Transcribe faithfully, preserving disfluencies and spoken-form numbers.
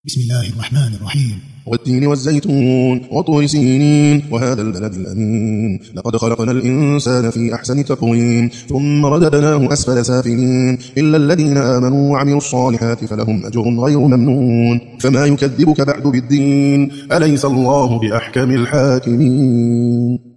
بسم الله الرحمن الرحيم. والتين والزيتون وطور سينين وهذا البلد الأمين لقد خلقنا الإنسان في أحسن تقويم ثم رددناه أسفل سافلين إلا الذين آمنوا وعملوا الصالحات فلهم أجر غير ممنون فما يكذبك بعد بالدين أليس الله بأحكم الحاكمين.